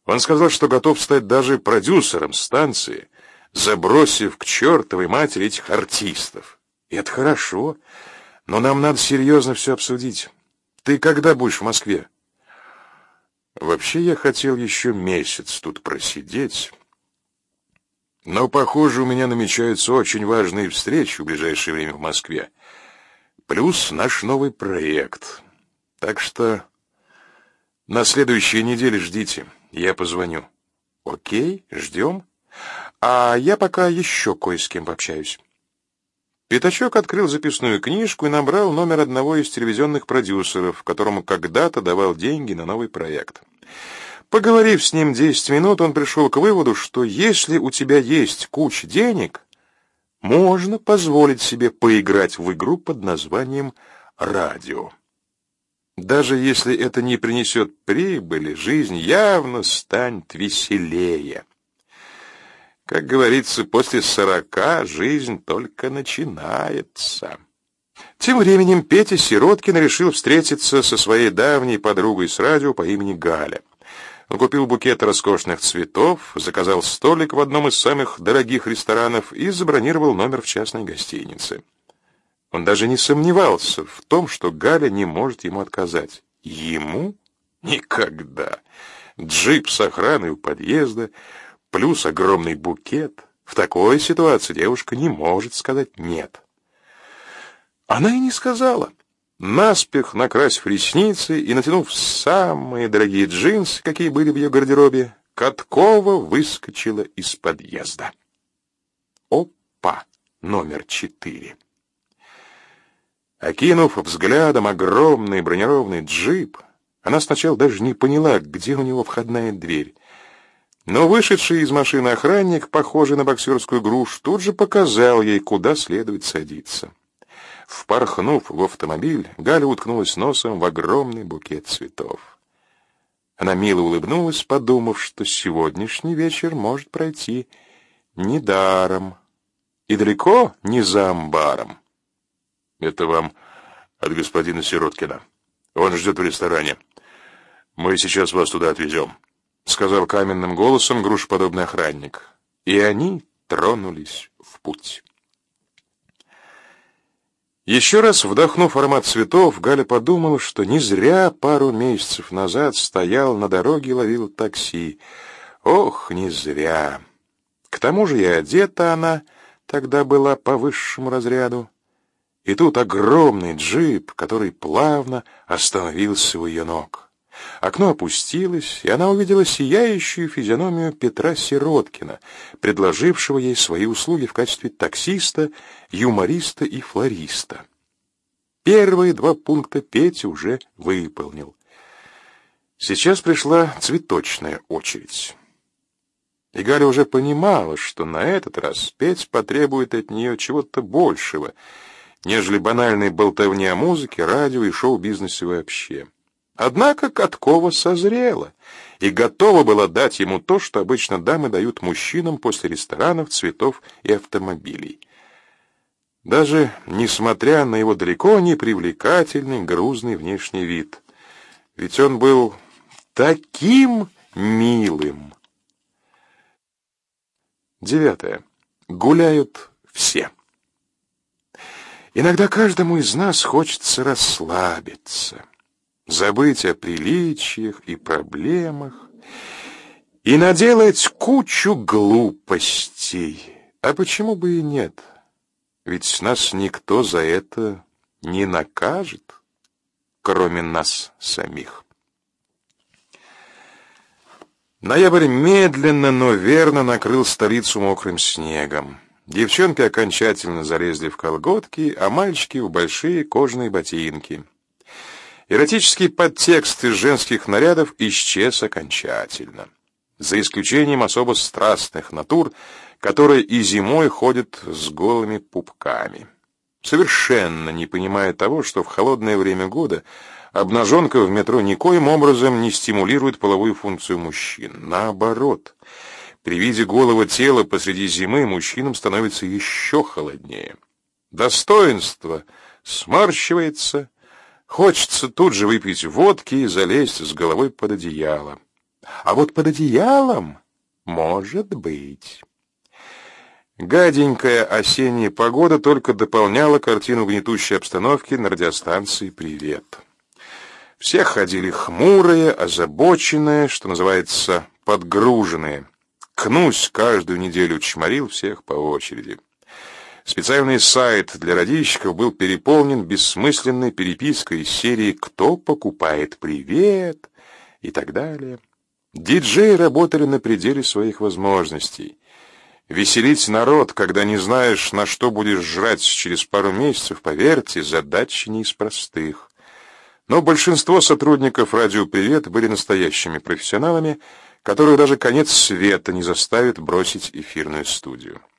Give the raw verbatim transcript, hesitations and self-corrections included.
Он сказал, что готов стать даже продюсером станции, забросив к чертовой матери этих артистов. И это хорошо, но нам надо серьезно все обсудить. Ты когда будешь в Москве? Вообще, я хотел еще месяц тут просидеть. Но, похоже, у меня намечаются очень важные встречи в ближайшее время в Москве. Плюс наш новый проект. Так что на следующей неделе ждите, я позвоню. Окей, ждем. А я пока еще кое с кем пообщаюсь. Пятачок открыл записную книжку и набрал номер одного из телевизионных продюсеров, которому когда-то давал деньги на новый проект. Поговорив с ним десять минут, он пришел к выводу, что если у тебя есть куча денег, можно позволить себе поиграть в игру под названием «Радио». Даже если это не принесет прибыли, жизнь явно станет веселее. Как говорится, после сорока жизнь только начинается. Тем временем Петя Сироткин решил встретиться со своей давней подругой с радио по имени Галя. Он купил букет роскошных цветов, заказал столик в одном из самых дорогих ресторанов и забронировал номер в частной гостинице. Он даже не сомневался в том, что Галя не может ему отказать. Ему? Никогда. Джип с охраной у подъезда, плюс огромный букет. В такой ситуации девушка не может сказать «нет». Она и не сказала. Наспех накрасив ресницы и натянув самые дорогие джинсы, какие были в ее гардеробе, Каткова выскочила из подъезда. Опа! Номер четыре. Окинув взглядом огромный бронированный джип, она сначала даже не поняла, где у него входная дверь. Но вышедший из машины охранник, похожий на боксерскую грушу, тут же показал ей, куда следует садиться. Впорхнув в автомобиль, Галя уткнулась носом в огромный букет цветов. Она мило улыбнулась, подумав, что сегодняшний вечер может пройти недаром и далеко не за амбаром. Это вам от господина Сироткина. Он ждет в ресторане. Мы сейчас вас туда отвезем, — сказал каменным голосом грушеподобный охранник. И они тронулись в путь. Еще раз вдохнув аромат цветов, Галя подумала, что не зря пару месяцев назад стоял на дороге и ловил такси. Ох, не зря. К тому же и одета она тогда была по высшему разряду. И тут огромный джип, который плавно остановился у ее ног. Окно опустилось, и она увидела сияющую физиономию Петра Сироткина, предложившего ей свои услуги в качестве таксиста, юмориста и флориста. Первые два пункта Петя уже выполнил. Сейчас пришла цветочная очередь. И Галя уже понимала, что на этот раз Петя потребует от нее чего-то большего, нежели банальной болтовни о музыке, радио и шоу-бизнесе вообще. Однако Каткова созрела и готова была дать ему то, что обычно дамы дают мужчинам после ресторанов, цветов и автомобилей. Даже несмотря на его далеко не привлекательный, грузный внешний вид. Ведь он был таким милым. Девятое. Гуляют все. Иногда каждому из нас хочется расслабиться, забыть о приличиях и проблемах и наделать кучу глупостей. А почему бы и нет? Ведь нас никто за это не накажет, кроме нас самих. Ноябрь медленно, но верно накрыл столицу мокрым снегом. Девчонки окончательно залезли в колготки, а мальчики в большие кожаные ботинки. Эротический подтекст из женских нарядов исчез окончательно, за исключением особо страстных натур, которые и зимой ходят с голыми пупками, совершенно не понимая того, что в холодное время года обнаженка в метро никоим образом не стимулирует половую функцию мужчин. Наоборот, при виде голого тела посреди зимы мужчинам становится еще холоднее. Достоинство сморщивается, хочется тут же выпить водки и залезть с головой под одеяло. А вот под одеялом может быть. Гаденькая осенняя погода только дополняла картину гнетущей обстановки на радиостанции «Привет». Все ходили хмурые, озабоченные, что называется, подгруженные. Кнусь каждую неделю чморил всех по очереди. Специальный сайт для радищиков был переполнен бессмысленной перепиской из серии «Кто покупает привет?» и так далее. Диджеи работали на пределе своих возможностей. Веселить народ, когда не знаешь, на что будешь жрать через пару месяцев, поверьте, задача не из простых. Но большинство сотрудников «Радио Привет» были настоящими профессионалами, которых даже конец света не заставит бросить эфирную студию.